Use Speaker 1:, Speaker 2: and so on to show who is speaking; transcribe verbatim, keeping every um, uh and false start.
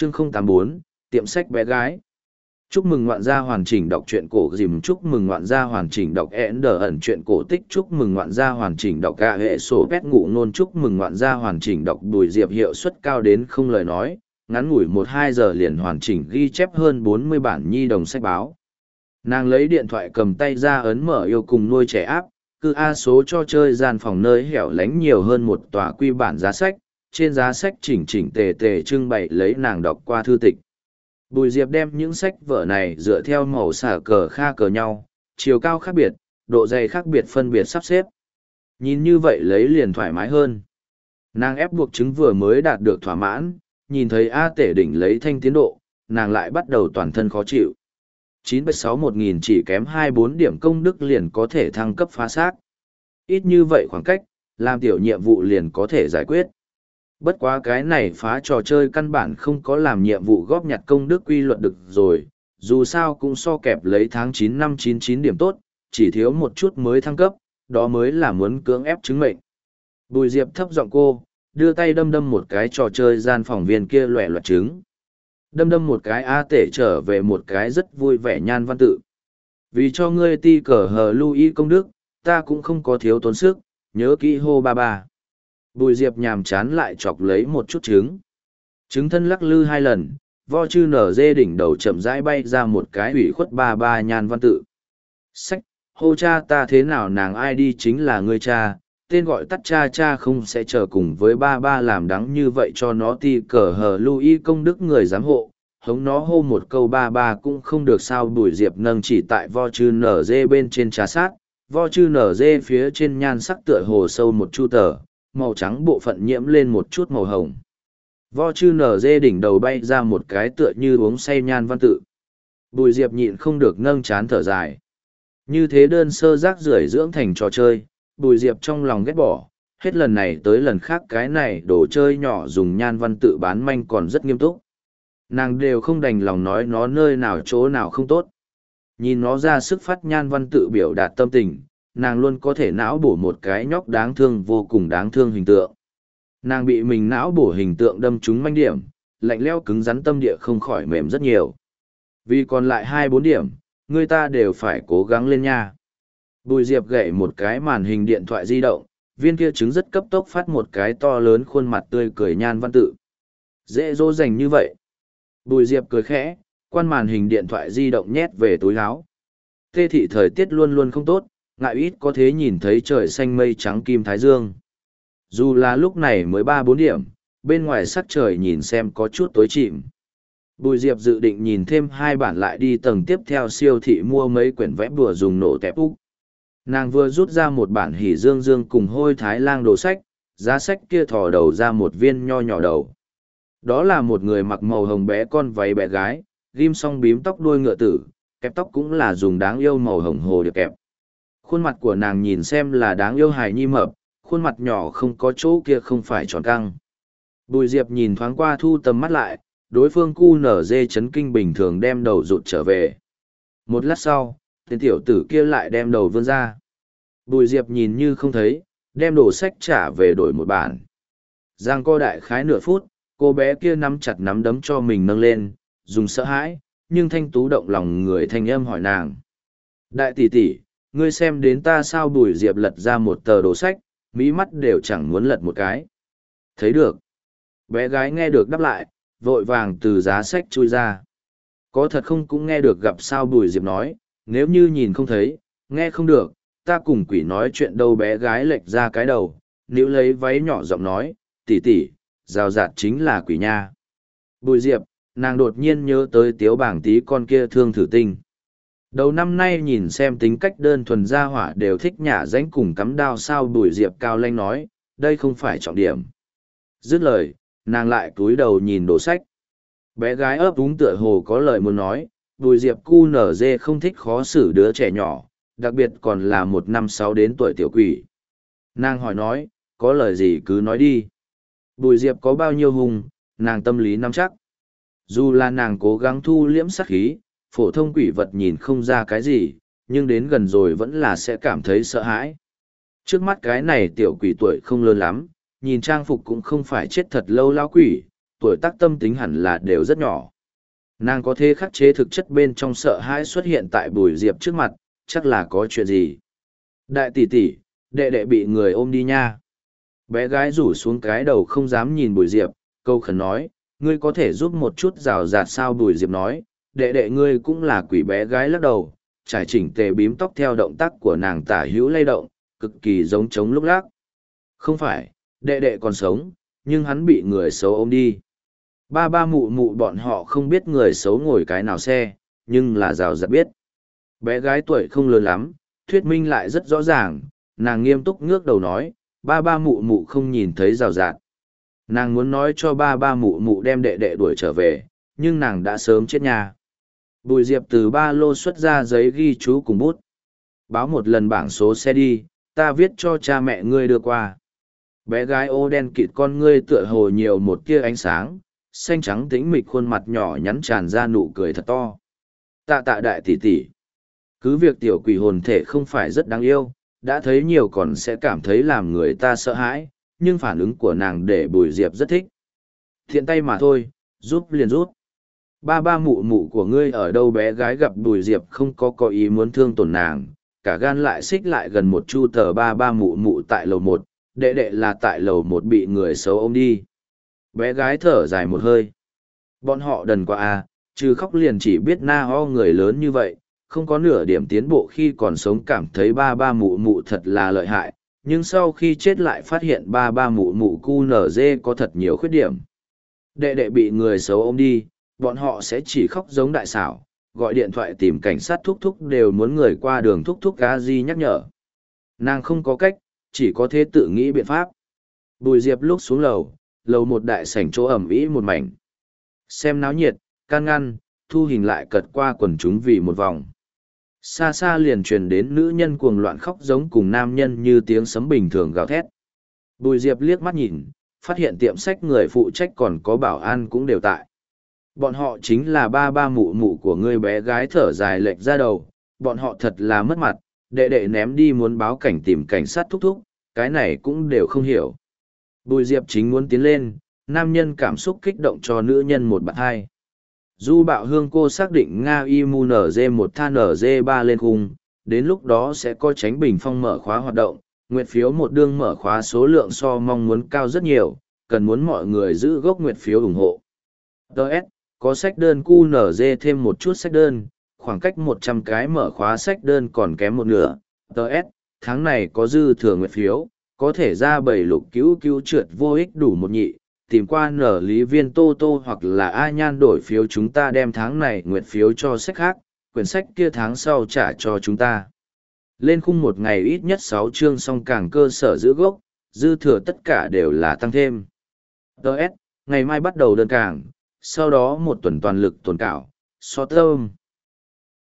Speaker 1: Chương không tám bốn, tiệm sách bé gái. Chúc mừng ngoạn gia hoàn chỉnh đọc truyện cổ dìm. Chúc mừng ngoạn gia hoàn chỉnh đọc ẻn đờ ẩn truyện cổ tích. Chúc mừng ngoạn gia hoàn chỉnh đọc gạ hệ sổ pét ngụ nôn. Chúc mừng ngoạn gia hoàn chỉnh đọc Bùi Diệp hiệu suất cao đến không lời nói, ngắn ngủi một hai giờ liền hoàn chỉnh ghi chép hơn bốn mươi bản nhi đồng sách báo. Nàng lấy điện thoại cầm tay ra ấn mở yêu cùng nuôi trẻ áp, cứ A số cho chơi gian phòng nơi hẻo lánh nhiều hơn một tòa quy bản giá sách, trên giá sách chỉnh chỉnh tề tề trưng bày lấy nàng đọc qua thư tịch. Bùi Diệp đem những sách vở này dựa theo màu xả cờ kha cờ nhau, chiều cao khác biệt, độ dày khác biệt phân biệt sắp xếp. Nhìn như vậy lấy liền thoải mái hơn. Nàng ép buộc chứng vừa mới đạt được thỏa mãn, nhìn thấy A Tể đỉnh lấy thanh tiến độ, nàng lại bắt đầu toàn thân khó chịu. chín mươi sáu một nghìn chỉ kém hai bốn điểm công đức liền có thể thăng cấp phá xác. Ít như vậy khoảng cách, làm tiểu nhiệm vụ liền có thể giải quyết. Bất quá cái này phá trò chơi căn bản không có làm nhiệm vụ góp nhặt công đức quy luật được rồi, dù sao cũng so kẹp lấy tháng chín năm chín chín điểm tốt, chỉ thiếu một chút mới thăng cấp, đó mới là muốn cưỡng ép chứng mệnh. Bùi Diệp thấp giọng cô, đưa tay đâm đâm một cái trò chơi gian phòng viên kia loẻ loẹt trứng. Đâm đâm một cái A Tể trở về một cái rất vui vẻ nhan văn tự. Vì cho ngươi ti cờ hờ lưu y công đức, ta cũng không có thiếu tốn sức, nhớ kỹ hô ba ba. Bùi Diệp nhàm chán lại chọc lấy một chút trứng. Trứng thân lắc lư hai lần, vo chư nở dê đỉnh đầu chậm rãi bay ra một cái ủy khuất ba ba nhan văn tự. Sách, hô cha ta thế nào nàng ai đi chính là ngươi cha, tên gọi tắt cha cha không sẽ chờ cùng với ba ba làm đắng như vậy cho nó ti cờ hờ lưu y công đức người giám hộ. Hống nó hô một câu ba ba cũng không được sao. Bùi Diệp nâng chỉ tại vo chư nở dê bên trên trà sát, vo chư nở dê phía trên nhan sắc tựa hồ sâu một chu tờ, màu trắng bộ phận nhiễm lên một chút màu hồng. Vo chư nở dê đỉnh đầu bay ra một cái tựa như uống say nhan văn tự. Bùi Diệp nhịn không được nâng chán thở dài. Như thế đơn sơ rác rưởi dưỡng thành trò chơi, Bùi Diệp trong lòng ghét bỏ, hết lần này tới lần khác cái này đồ chơi nhỏ dùng nhan văn tự bán manh còn rất nghiêm túc. Nàng đều không đành lòng nói nó nơi nào chỗ nào không tốt. Nhìn nó ra sức phát nhan văn tự biểu đạt tâm tình, nàng luôn có thể não bổ một cái nhóc đáng thương vô cùng đáng thương hình tượng. Nàng bị mình não bổ hình tượng đâm trúng manh điểm, lạnh leo cứng rắn tâm địa không khỏi mềm rất nhiều. Vì còn lại hai bốn điểm, người ta đều phải cố gắng lên nha. Bùi Diệp gậy một cái màn hình điện thoại di động, viên kia trứng rất cấp tốc phát một cái to lớn khuôn mặt tươi cười nhan văn tự. Dễ dỗ dành như vậy. Bùi Diệp cười khẽ, quan màn hình điện thoại di động nhét về túi áo. Tê thị thời tiết luôn luôn không tốt, ngại ít có thế nhìn thấy trời xanh mây trắng kim thái dương. Dù là lúc này mới ba bốn điểm, bên ngoài sắc trời nhìn xem có chút tối chìm. Bùi Diệp dự định nhìn thêm hai bản lại đi tầng tiếp theo siêu thị mua mấy quyển vẽ bùa dùng nổ tẹp úc. Nàng vừa rút ra một bản hỉ dương dương cùng hôi thái lang đồ sách, giá sách kia thò đầu ra một viên nho nhỏ đầu. Đó là một người mặc màu hồng bé con váy bé gái, ghim song bím tóc đuôi ngựa tử, kẹp tóc cũng là dùng đáng yêu màu hồng hồ điệp kẹp. Khuôn mặt của nàng nhìn xem là đáng yêu hài nhi mập, khuôn mặt nhỏ không có chỗ kia không phải tròn căng. Bùi Diệp nhìn thoáng qua thu tầm mắt lại, đối phương cu nở dê chấn kinh bình thường đem đầu rụt trở về. Một lát sau, tên tiểu tử kia lại đem đầu vươn ra. Bùi Diệp nhìn như không thấy, đem đồ sách trả về đổi một bản. Giang co đại khái nửa phút, cô bé kia nắm chặt nắm đấm cho mình nâng lên, dùng sợ hãi, nhưng thanh tú động lòng người thanh âm hỏi nàng. Đại tỷ tỷ, ngươi xem đến ta sao? Bùi Diệp lật ra một tờ đồ sách, mí mắt đều chẳng muốn lật một cái. Thấy được. Bé gái nghe được đáp lại, vội vàng từ giá sách chui ra. Có thật không cũng nghe được gặp sao? Bùi Diệp nói, nếu như nhìn không thấy, nghe không được, ta cùng quỷ nói chuyện đâu. Bé gái lệch ra cái đầu, níu lấy váy nhỏ giọng nói, tỷ tỷ, rào rạt chính là quỷ nha. Bùi Diệp, nàng đột nhiên nhớ tới Tiếu Bảng Tí con kia thương thử tinh. Đầu năm nay nhìn xem tính cách đơn thuần gia hỏa đều thích nhả ránh cùng cắm đao sao? Bùi Diệp cao lanh nói, đây không phải trọng điểm. Dứt lời, nàng lại cúi đầu nhìn đồ sách. Bé gái ấp úng tựa hồ có lời muốn nói, Bùi Diệp cu nở dê không thích khó xử đứa trẻ nhỏ, đặc biệt còn là một năm sáu đến tuổi tiểu quỷ. Nàng hỏi nói, có lời gì cứ nói đi. Bùi Diệp có bao nhiêu hùng, nàng tâm lý nắm chắc. Dù là nàng cố gắng thu liễm sát khí, phổ thông quỷ vật nhìn không ra cái gì, nhưng đến gần rồi vẫn là sẽ cảm thấy sợ hãi. Trước mắt cái này tiểu quỷ tuổi không lớn lắm, nhìn trang phục cũng không phải chết thật lâu lao quỷ, tuổi tác tâm tính hẳn là đều rất nhỏ. Nàng có thể khắc chế thực chất bên trong sợ hãi xuất hiện tại Bùi Diệp trước mặt, chắc là có chuyện gì. Đại tỷ tỷ, đệ đệ bị người ôm đi nha. Bé gái rủ xuống cái đầu không dám nhìn Bùi Diệp, câu khẩn nói, ngươi có thể giúp một chút rào rạt sao? Bùi Diệp nói, đệ đệ ngươi cũng là quỷ. Bé gái lắc đầu, trải chỉnh tề bím tóc theo động tác của nàng tả hữu lay động, cực kỳ giống trống lúc lắc. Không phải, đệ đệ còn sống, nhưng hắn bị người xấu ôm đi. Ba ba mụ mụ bọn họ không biết người xấu ngồi cái nào xe, nhưng là rào rạt biết. Bé gái tuổi không lớn lắm, thuyết minh lại rất rõ ràng, nàng nghiêm túc ngước đầu nói, ba ba mụ mụ không nhìn thấy rào rạt. Nàng muốn nói cho ba ba mụ mụ đem đệ đệ đuổi trở về, nhưng nàng đã sớm chết nhà. Bùi Diệp từ ba lô xuất ra giấy ghi chú cùng bút. Báo một lần bảng số xe đi, ta viết cho cha mẹ ngươi đưa qua. Bé gái ô đen kịt con ngươi tựa hồ nhiều một tia ánh sáng, xanh trắng tĩnh mịch khuôn mặt nhỏ nhắn tràn ra nụ cười thật to. Tạ tạ đại tỷ tỷ. Cứ việc tiểu quỷ hồn thể không phải rất đáng yêu, đã thấy nhiều còn sẽ cảm thấy làm người ta sợ hãi, nhưng phản ứng của nàng để Bùi Diệp rất thích. Thiện tay mà thôi, giúp liền rút. Ba ba mụ mụ của ngươi ở đâu? Bé gái gặp Bùi Diệp không có có ý muốn thương tổn nàng, cả gan lại xích lại gần một chu tờ. Ba ba mụ mụ tại lầu một, đệ đệ là tại lầu một bị người xấu ôm đi. Bé gái thở dài một hơi. Bọn họ đần quá à, trừ khóc liền chỉ biết na ho người lớn như vậy, không có nửa điểm tiến bộ. Khi còn sống cảm thấy ba ba mụ mụ thật là lợi hại, nhưng sau khi chết lại phát hiện ba ba mụ mụ cu nở dê có thật nhiều khuyết điểm. Đệ đệ bị người xấu ôm đi, bọn họ sẽ chỉ khóc giống đại xảo, gọi điện thoại tìm cảnh sát, thúc thúc đều muốn người qua đường thúc thúc gà di nhắc nhở. Nàng không có cách, chỉ có thế tự nghĩ biện pháp. Bùi Diệp lúc xuống lầu, lầu một đại sảnh chỗ ẩm ĩ một mảnh. Xem náo nhiệt, can ngăn, thu hình lại cật qua quần chúng vì một vòng. Xa xa liền truyền đến nữ nhân cuồng loạn khóc giống cùng nam nhân như tiếng sấm bình thường gào thét. Bùi Diệp liếc mắt nhìn, phát hiện tiệm sách người phụ trách còn có bảo an cũng đều tại. Bọn họ chính là ba ba mụ mụ của người. Bé gái thở dài lệch ra đầu, bọn họ thật là mất mặt, đệ đệ ném đi muốn báo cảnh tìm cảnh sát thúc thúc, cái này cũng đều không hiểu. Bùi Diệp chính muốn tiến lên, nam nhân cảm xúc kích động cho nữ nhân một bạn hai. Du Bạo Hương cô xác định Nga i em u en giê một than en giê ba lên khung, đến lúc đó sẽ có tránh bình phong mở khóa hoạt động, nguyệt phiếu một đương mở khóa số lượng so mong muốn cao rất nhiều, cần muốn mọi người giữ gốc nguyệt phiếu ủng hộ. tê ét, có sách đơn quy en giê thêm một chút sách đơn, khoảng cách một trăm cái mở khóa sách đơn còn kém một nửa. tê ét, tháng này có dư thừa nguyệt phiếu, có thể ra bảy lục cứu cứu trượt vô ích đủ một nhị, tìm qua nở lý viên tô tô hoặc là A Nhan đổi phiếu, chúng ta đem tháng này nguyệt phiếu cho sách khác, quyển sách kia tháng sau trả cho chúng ta. Lên khung một ngày ít nhất sáu chương, song càng cơ sở giữ gốc, dư thừa tất cả đều là tăng thêm. tê ét, ngày mai bắt đầu đơn càng, sau đó một tuần toàn lực tồn cảo, so tâm.